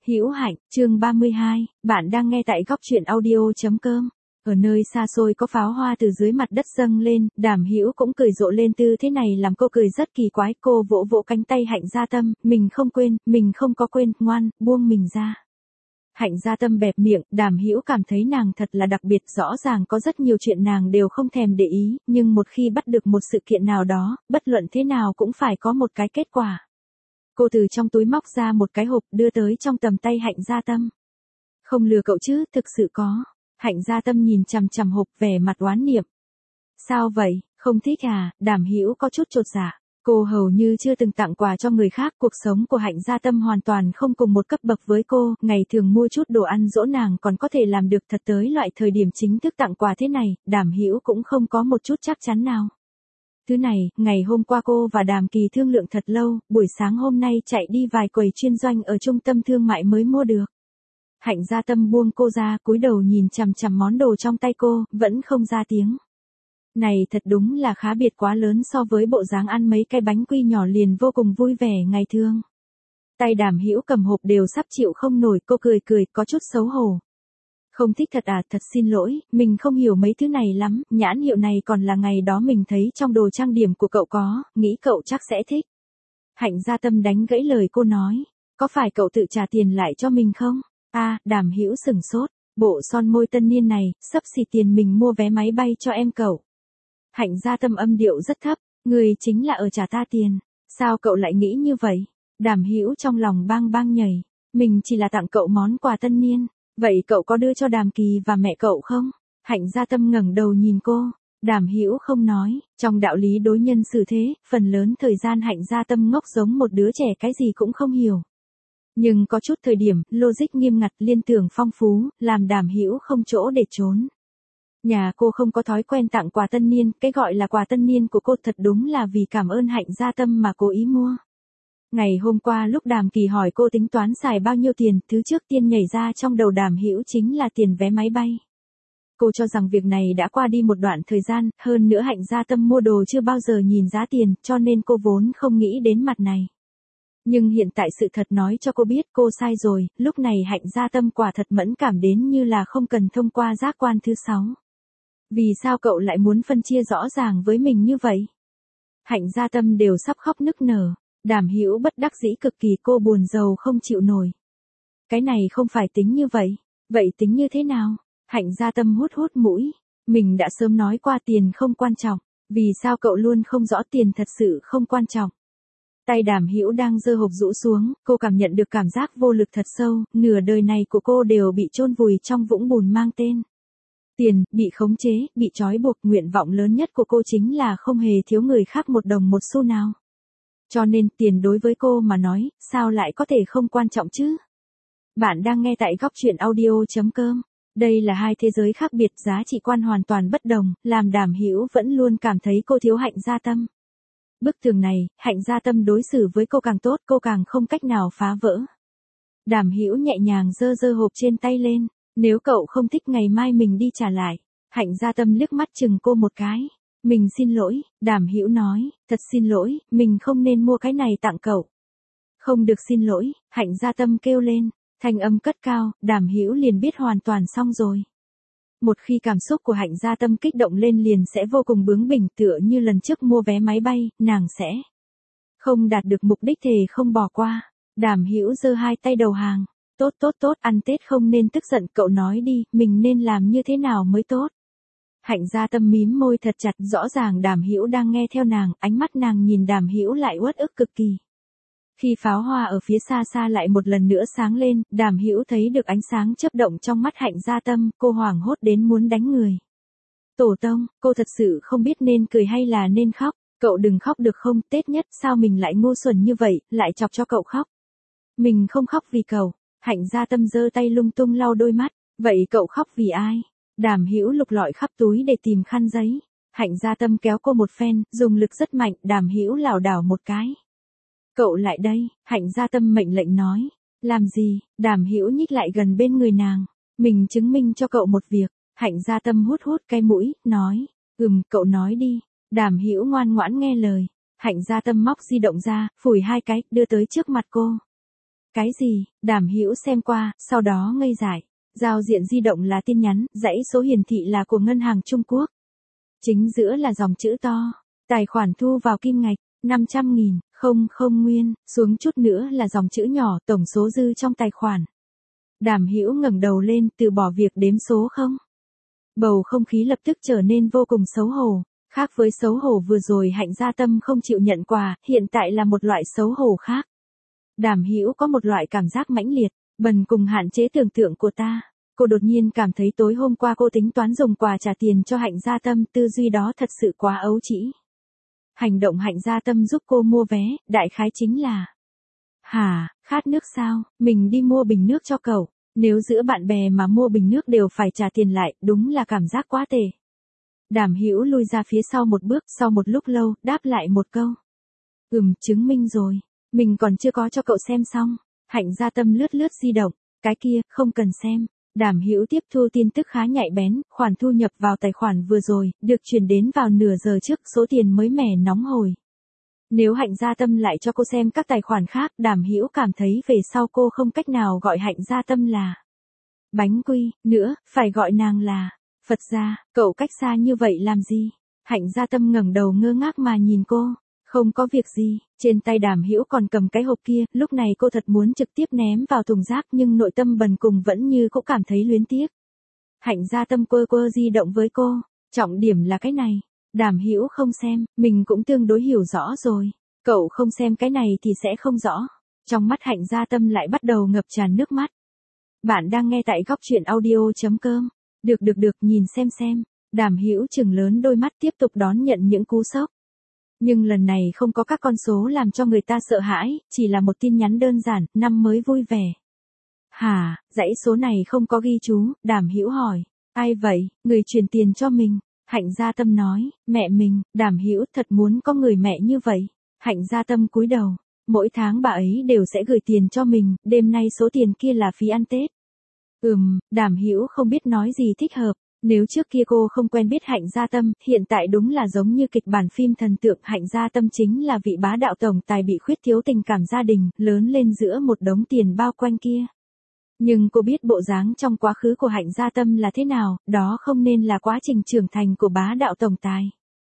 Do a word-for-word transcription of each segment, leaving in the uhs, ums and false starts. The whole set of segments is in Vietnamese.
Hữu Hạnh, chương ba mươi hai, bạn đang nghe tại góc truyện audio.com. Ở nơi xa xôi có pháo hoa từ dưới mặt đất dâng lên, Đàm Hữu cũng cười rộ lên tư thế này làm cô cười rất kỳ quái. Cô vỗ vỗ cánh tay Hạnh Gia Tâm, mình không quên, mình không có quên, ngoan, buông mình ra. Hạnh Gia Tâm bẹp miệng, Đàm Hữu cảm thấy nàng thật là đặc biệt, rõ ràng có rất nhiều chuyện nàng đều không thèm để ý, nhưng một khi bắt được một sự kiện nào đó, bất luận thế nào cũng phải có một cái kết quả. Cô từ trong túi móc ra một cái hộp đưa tới trong tầm tay Hạnh Gia Tâm. Không lừa cậu chứ, thực sự có. Hạnh Gia Tâm nhìn chằm chằm hộp vẻ mặt oán niệm. Sao vậy, không thích à? Đàm Hữu có chút chột dạ. Cô hầu như chưa từng tặng quà cho người khác, cuộc sống của Hạnh Gia Tâm hoàn toàn không cùng một cấp bậc với cô, ngày thường mua chút đồ ăn dỗ nàng còn có thể làm được, thật tới loại thời điểm chính thức tặng quà thế này, Đàm Hữu cũng không có một chút chắc chắn nào. Thứ này, ngày hôm qua cô và Đàm Kỳ thương lượng thật lâu, buổi sáng hôm nay chạy đi vài quầy chuyên doanh ở trung tâm thương mại mới mua được. Hạnh Gia Tâm buông cô ra, cúi đầu nhìn chằm chằm món đồ trong tay cô, vẫn không ra tiếng. Này thật đúng là khá biệt quá lớn so với bộ dáng ăn mấy cái bánh quy nhỏ liền vô cùng vui vẻ ngày thường. Tay Đàm Hữu cầm hộp đều sắp chịu không nổi, cô cười cười, có chút xấu hổ. Không thích thật à, thật xin lỗi, mình không hiểu mấy thứ này lắm, nhãn hiệu này còn là ngày đó mình thấy trong đồ trang điểm của cậu có, nghĩ cậu chắc sẽ thích. Hạnh Gia Tâm đánh gãy lời cô nói, có phải cậu tự trả tiền lại cho mình không? À, Đàm Hữu sửng sốt, bộ son môi tân niên này, xấp xỉ tiền mình mua vé máy bay cho em cậu. Hạnh Gia Tâm âm điệu rất thấp, người chính là ở trả ta tiền, sao cậu lại nghĩ như vậy? Đàm Hữu trong lòng bang bang nhảy, mình chỉ là tặng cậu món quà tân niên. Vậy cậu có đưa cho Đàm Kỳ và mẹ cậu không? Hạnh Gia Tâm ngẩng đầu nhìn cô, Đàm Hữu không nói, trong đạo lý đối nhân xử thế, phần lớn thời gian Hạnh Gia Tâm ngốc giống một đứa trẻ cái gì cũng không hiểu. Nhưng có chút thời điểm, logic nghiêm ngặt, liên tưởng phong phú, làm Đàm Hữu không chỗ để trốn. Nhà cô không có thói quen tặng quà tân niên, cái gọi là quà tân niên của cô thật đúng là vì cảm ơn Hạnh Gia Tâm mà cố ý mua. Ngày hôm qua lúc Đàm Kỳ hỏi cô tính toán xài bao nhiêu tiền, thứ trước tiên nhảy ra trong đầu Đàm Hữu chính là tiền vé máy bay. Cô cho rằng việc này đã qua đi một đoạn thời gian, hơn nữa Hạnh Gia Tâm mua đồ chưa bao giờ nhìn giá tiền, cho nên cô vốn không nghĩ đến mặt này. Nhưng hiện tại sự thật nói cho cô biết cô sai rồi, lúc này Hạnh Gia Tâm quả thật mẫn cảm đến như là không cần thông qua giác quan thứ sáu. Vì sao cậu lại muốn phân chia rõ ràng với mình như vậy? Hạnh Gia Tâm đều sắp khóc nức nở. Đàm Hữu bất đắc dĩ cực kỳ, cô buồn rầu không chịu nổi. Cái này không phải tính như vậy, vậy tính như thế nào? Hạnh Gia Tâm hút hút mũi, mình đã sớm nói qua tiền không quan trọng, vì sao cậu luôn không rõ tiền thật sự không quan trọng? Tay Đàm Hữu đang giơ hộp rũ xuống, cô cảm nhận được cảm giác vô lực thật sâu, nửa đời này của cô đều bị chôn vùi trong vũng bùn mang tên tiền, bị khống chế, bị trói buộc, nguyện vọng lớn nhất của cô chính là không hề thiếu người khác một đồng một xu nào. Cho nên tiền đối với cô mà nói, sao lại có thể không quan trọng chứ? Bạn đang nghe tại góc truyện audio.com. Đây là hai thế giới khác biệt, giá trị quan hoàn toàn bất đồng, làm Đàm Hữu vẫn luôn cảm thấy cô thiếu Hạnh Gia Tâm. Bức tường này, Hạnh Gia Tâm đối xử với cô càng tốt, cô càng không cách nào phá vỡ. Đàm Hữu nhẹ nhàng giơ giơ hộp trên tay lên, nếu cậu không thích ngày mai mình đi trả lại. Hạnh Gia Tâm liếc mắt chừng cô một cái. Mình xin lỗi, Đàm Hữu nói, thật xin lỗi, mình không nên mua cái này tặng cậu. Không được xin lỗi, Hạnh Gia Tâm kêu lên, thanh âm cất cao, Đàm Hữu liền biết hoàn toàn xong rồi. Một khi cảm xúc của Hạnh Gia Tâm kích động lên liền sẽ vô cùng bướng bỉnh, tựa như lần trước mua vé máy bay, nàng sẽ không đạt được mục đích thề không bỏ qua. Đàm Hữu giơ hai tay đầu hàng, tốt tốt tốt, ăn Tết không nên tức giận, cậu nói đi, mình nên làm như thế nào mới tốt? Hạnh Gia Tâm mím môi thật chặt, rõ ràng Đàm Hữu đang nghe theo nàng, ánh mắt nàng nhìn Đàm Hữu lại uất ức cực kỳ. Khi pháo hoa ở phía xa xa lại một lần nữa sáng lên, Đàm Hữu thấy được ánh sáng chớp động trong mắt Hạnh Gia Tâm, cô hoảng hốt đến muốn đánh người. Tổ tông, cô thật sự không biết nên cười hay là nên khóc, cậu đừng khóc được không, Tết nhất sao mình lại ngu xuẩn như vậy, lại chọc cho cậu khóc. Mình không khóc vì cậu. Hạnh Gia Tâm giơ tay lung tung lau đôi mắt, vậy cậu khóc vì ai? Đàm Hữu lục lọi khắp túi để tìm khăn giấy. Hạnh Gia Tâm kéo cô một phen, dùng lực rất mạnh, Đàm Hữu lảo đảo một cái. Cậu lại đây, Hạnh Gia Tâm mệnh lệnh nói. Làm gì? Đàm Hữu nhích lại gần bên người nàng. Mình chứng minh cho cậu một việc. Hạnh Gia Tâm hút hút cái mũi, nói. Ừm, cậu nói đi. Đàm Hữu ngoan ngoãn nghe lời. Hạnh Gia Tâm móc di động ra, phủi hai cái, đưa tới trước mặt cô. Cái gì? Đàm Hữu xem qua, sau đó ngây dại. Giao diện di động là tin nhắn, dãy số hiển thị là của ngân hàng Trung Quốc. Chính giữa là dòng chữ to. Tài khoản thu vào kim ngạch, năm trăm nghìn, không không nguyên, xuống chút nữa là dòng chữ nhỏ, tổng số dư trong tài khoản. Đàm Hữu ngẩng đầu lên, từ bỏ việc đếm số không. Bầu không khí lập tức trở nên vô cùng xấu hổ. Khác với xấu hổ vừa rồi Hạnh Gia Tâm không chịu nhận quà, hiện tại là một loại xấu hổ khác. Đàm Hữu có một loại cảm giác mãnh liệt, bần cùng hạn chế tưởng tượng của ta. Cô đột nhiên cảm thấy tối hôm qua cô tính toán dùng quà trả tiền cho Hạnh Gia Tâm, tư duy đó thật sự quá ấu trĩ. Hành động Hạnh Gia Tâm giúp cô mua vé, đại khái chính là: hả, khát nước sao, mình đi mua bình nước cho cậu. Nếu giữa bạn bè mà mua bình nước đều phải trả tiền lại, đúng là cảm giác quá tệ. Đàm Hữu lui ra phía sau một bước, sau một lúc lâu, đáp lại một câu. Ừm, chứng minh rồi. Mình còn chưa có cho cậu xem xong. Hạnh Gia Tâm lướt lướt di động. Cái kia, không cần xem. Đàm Hữu tiếp thu tin tức khá nhạy bén, khoản thu nhập vào tài khoản vừa rồi, được chuyển đến vào nửa giờ trước, số tiền mới mẻ nóng hổi. Nếu Hạnh Gia Tâm lại cho cô xem các tài khoản khác, Đàm Hữu cảm thấy về sau cô không cách nào gọi Hạnh Gia Tâm là bánh quy, nữa, phải gọi nàng là Phật gia. Cậu cách xa như vậy làm gì? Hạnh Gia Tâm ngẩng đầu ngơ ngác mà nhìn cô. Không có việc gì, trên tay Đàm Hữu còn cầm cái hộp kia, lúc này cô thật muốn trực tiếp ném vào thùng rác nhưng nội tâm bần cùng vẫn như cũng cảm thấy luyến tiếc. Hạnh Gia Tâm quơ quơ di động với cô, trọng điểm là cái này. Đàm Hữu không xem, mình cũng tương đối hiểu rõ rồi. Cậu không xem cái này thì sẽ không rõ. Trong mắt Hạnh Gia Tâm lại bắt đầu ngập tràn nước mắt. Bạn đang nghe tại góc truyện audio chấm com. Được được được, nhìn xem xem. Đàm Hữu trừng lớn đôi mắt tiếp tục đón nhận những cú sốc. Nhưng lần này không có các con số làm cho người ta sợ hãi, chỉ là một tin nhắn đơn giản, năm mới vui vẻ. Hả, dãy số này không có ghi chú, Đàm Hữu hỏi. Ai vậy, người truyền tiền cho mình? Hạnh Gia Tâm nói, mẹ mình. Đàm Hữu thật muốn có người mẹ như vậy. Hạnh Gia Tâm cúi đầu, mỗi tháng bà ấy đều sẽ gửi tiền cho mình, đêm nay số tiền kia là phí ăn Tết. Ừm, Đàm Hữu không biết nói gì thích hợp. Nếu trước kia cô không quen biết Hạnh Gia Tâm, hiện tại đúng là giống như kịch bản phim thần tượng. Hạnh Gia Tâm chính là vị bá đạo tổng tài bị khuyết thiếu tình cảm gia đình, lớn lên giữa một đống tiền bao quanh kia. Nhưng cô biết bộ dáng trong quá khứ của Hạnh Gia Tâm là thế nào, đó không nên là quá trình trưởng thành của bá đạo tổng tài.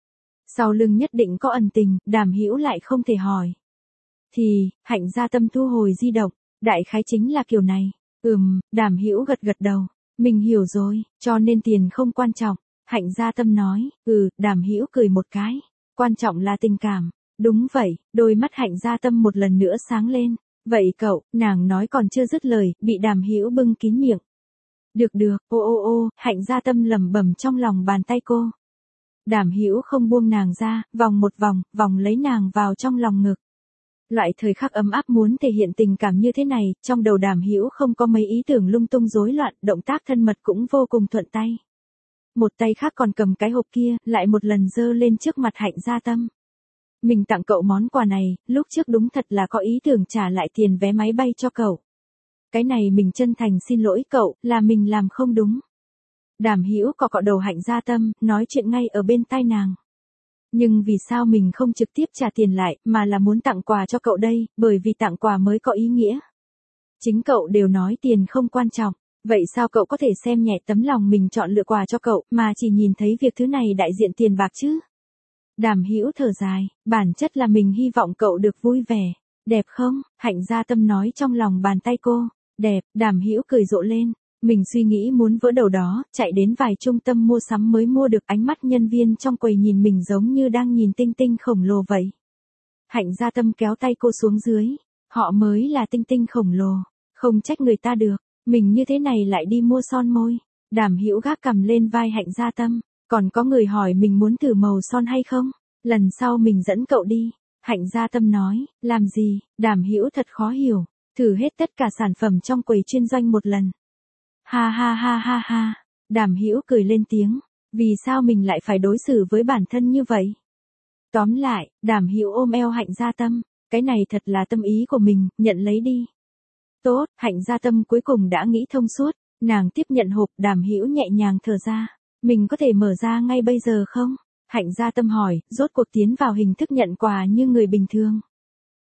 Sau lưng nhất định có ẩn tình, Đàm Hữu lại không thể hỏi. Thì, Hạnh Gia Tâm thu hồi di động, đại khái chính là kiểu này. Ừm, Đàm Hữu gật gật đầu. Mình hiểu rồi, cho nên tiền không quan trọng. Hạnh Gia Tâm nói. Ừ, Đàm Hữu cười một cái. Quan trọng là tình cảm. Đúng vậy, đôi mắt Hạnh Gia Tâm một lần nữa sáng lên. Vậy cậu, nàng nói còn chưa dứt lời, bị Đàm Hữu bưng kín miệng. Được được, ô ô ô, Hạnh Gia Tâm lẩm bẩm trong lòng bàn tay cô. Đàm Hữu không buông nàng ra, vòng một vòng, vòng lấy nàng vào trong lòng ngực. Loại thời khắc ấm áp muốn thể hiện tình cảm như thế này, trong đầu Đàm Hữu không có mấy ý tưởng lung tung rối loạn, động tác thân mật cũng vô cùng thuận tay. Một tay khác còn cầm cái hộp kia, lại một lần giơ lên trước mặt Hạnh Gia Tâm. Mình tặng cậu món quà này, lúc trước đúng thật là có ý tưởng trả lại tiền vé máy bay cho cậu. Cái này mình chân thành xin lỗi cậu, là mình làm không đúng. Đàm Hữu cọ cọ đầu Hạnh Gia Tâm, nói chuyện ngay ở bên tai nàng. Nhưng vì sao mình không trực tiếp trả tiền lại, mà là muốn tặng quà cho cậu đây, bởi vì tặng quà mới có ý nghĩa. Chính cậu đều nói tiền không quan trọng, vậy sao cậu có thể xem nhẹ tấm lòng mình chọn lựa quà cho cậu, mà chỉ nhìn thấy việc thứ này đại diện tiền bạc chứ? Đàm Hữu thở dài, bản chất là mình hy vọng cậu được vui vẻ. Đẹp không? Hạnh Gia Tâm nói trong lòng bàn tay cô. Đẹp, Đàm Hữu cười rộ lên. Mình suy nghĩ muốn vỡ đầu đó, chạy đến vài trung tâm mua sắm mới mua được, ánh mắt nhân viên trong quầy nhìn mình giống như đang nhìn tinh tinh khổng lồ vậy. Hạnh Gia Tâm kéo tay cô xuống dưới. Họ mới là tinh tinh khổng lồ, không trách người ta được. Mình như thế này lại đi mua son môi. Đàm Hữu gác cầm lên vai Hạnh Gia Tâm. Còn có người hỏi mình muốn thử màu son hay không? Lần sau mình dẫn cậu đi. Hạnh Gia Tâm nói, làm gì? Đàm Hữu thật khó hiểu. Thử hết tất cả sản phẩm trong quầy chuyên doanh một lần. Ha ha ha ha ha. Đàm Hữu cười lên tiếng. Vì sao mình lại phải đối xử với bản thân như vậy? Tóm lại, Đàm Hữu ôm eo Hạnh Gia Tâm. Cái này thật là tâm ý của mình, nhận lấy đi. Tốt, Hạnh Gia Tâm cuối cùng đã nghĩ thông suốt. Nàng tiếp nhận hộp, Đàm Hữu nhẹ nhàng thở ra. Mình có thể mở ra ngay bây giờ không? Hạnh Gia Tâm hỏi, rốt cuộc tiến vào hình thức nhận quà như người bình thường.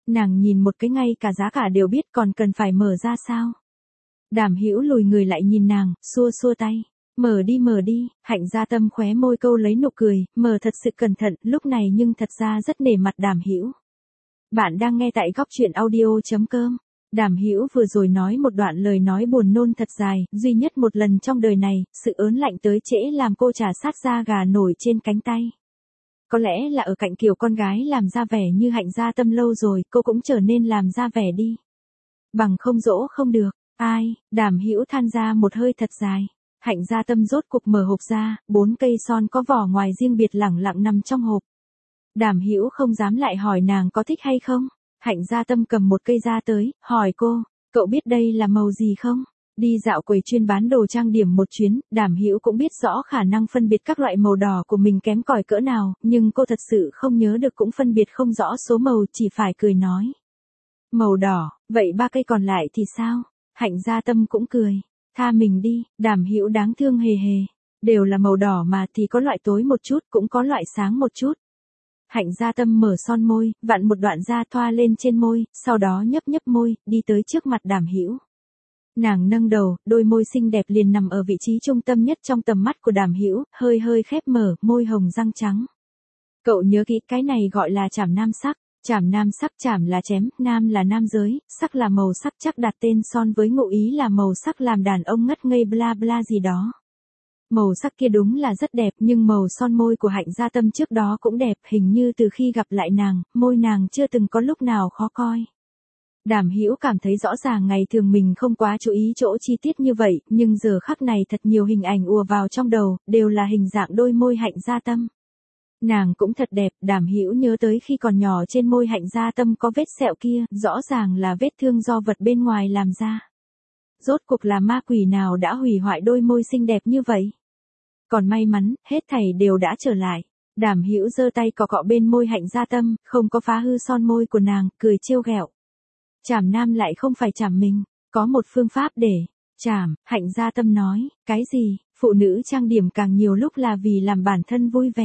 Nàng nhìn một cái ngay cả giá cả đều biết còn cần phải mở ra sao? Đàm Hữu lùi người lại nhìn nàng, xua xua tay. Mở đi mở đi, Hạnh Gia Tâm khóe môi câu lấy nụ cười, mở thật sự cẩn thận, lúc này nhưng thật ra rất nể mặt Đàm Hữu. Bạn đang nghe tại góc truyện audio.com. Đàm Hữu vừa rồi nói một đoạn lời nói buồn nôn thật dài, duy nhất một lần trong đời này, sự ớn lạnh tới trễ làm cô trà sát da gà nổi trên cánh tay. Có lẽ là ở cạnh kiểu con gái làm ra vẻ như Hạnh Gia Tâm lâu rồi, cô cũng trở nên làm ra vẻ đi. Bằng không dỗ không được, ai, Đàm Hữu than ra một hơi thật dài. Hạnh Gia Tâm rốt cục mở hộp ra, bốn cây son có vỏ ngoài riêng biệt lẳng lặng nằm trong hộp. Đàm Hữu không dám lại hỏi nàng có thích hay không. Hạnh Gia Tâm cầm một cây ra tới, hỏi cô, cậu biết đây là màu gì không? Đi dạo quầy chuyên bán đồ trang điểm một chuyến, Đàm Hữu cũng biết rõ khả năng phân biệt các loại màu đỏ của mình kém cỏi cỡ nào, nhưng cô thật sự không nhớ được cũng phân biệt không rõ số màu, chỉ phải cười nói. Màu đỏ, vậy ba cây còn lại thì sao? Hạnh Gia Tâm cũng cười. Tha mình đi, Đàm Hữu đáng thương hề hề. Đều là màu đỏ mà thì có loại tối một chút cũng có loại sáng một chút. Hạnh Gia Tâm mở son môi, vặn một đoạn da thoa lên trên môi, sau đó nhấp nhấp môi, đi tới trước mặt Đàm Hữu. Nàng nâng đầu, đôi môi xinh đẹp liền nằm ở vị trí trung tâm nhất trong tầm mắt của Đàm Hữu, hơi hơi khép mở, môi hồng răng trắng. Cậu nhớ kỹ cái này gọi là trảm nam sắc. Trảm nam sắc, trảm là chém, nam là nam giới, sắc là màu sắc, chắc đặt tên son với ngụ ý là màu sắc làm đàn ông ngất ngây bla bla gì đó. Màu sắc kia đúng là rất đẹp, nhưng màu son môi của Hạnh Gia Tâm trước đó cũng đẹp, hình như từ khi gặp lại nàng, môi nàng chưa từng có lúc nào khó coi. Đàm Hữu cảm thấy rõ ràng ngày thường mình không quá chú ý chỗ chi tiết như vậy, nhưng giờ khắc này thật nhiều hình ảnh ùa vào trong đầu, đều là hình dạng đôi môi Hạnh Gia Tâm. Nàng cũng thật đẹp, Đàm Hữu nhớ tới khi còn nhỏ trên môi Hạnh Gia Tâm có vết sẹo kia, rõ ràng là vết thương do vật bên ngoài làm ra. Rốt cuộc là ma quỷ nào đã hủy hoại đôi môi xinh đẹp như vậy? Còn may mắn, hết thảy đều đã trở lại. Đàm Hữu giơ tay cọ cọ bên môi Hạnh Gia Tâm, không có phá hư son môi của nàng, cười trêu ghẹo. Trảm nam lại không phải trảm mình, có một phương pháp để trảm, Hạnh Gia Tâm nói, cái gì? Phụ nữ trang điểm càng nhiều lúc là vì làm bản thân vui vẻ.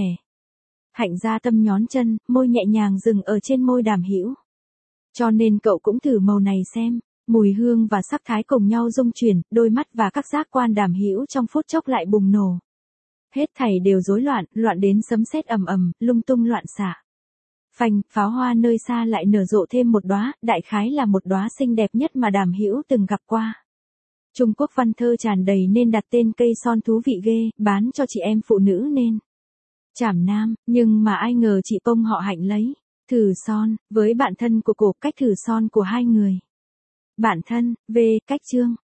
Hạnh Gia Tâm nhón chân, môi nhẹ nhàng dừng ở trên môi Đàm Hữu. Cho nên cậu cũng thử màu này xem. Mùi hương và sắc thái cùng nhau rung chuyển, đôi mắt và các giác quan Đàm Hữu trong phút chốc lại bùng nổ. Hết thảy đều rối loạn, loạn đến sấm sét ầm ầm, lung tung loạn xạ. Phanh, pháo hoa nơi xa lại nở rộ thêm một đóa, đại khái là một đóa xinh đẹp nhất mà Đàm Hữu từng gặp qua. Trung Quốc văn thơ tràn đầy nên đặt tên cây son thú vị ghê, bán cho chị em phụ nữ nên. Trảm nam, nhưng mà ai ngờ chị Pông họ Hạnh lấy. Thử son, với bạn thân của cổ, cách thử son của hai người. Bạn thân, về, cách chương.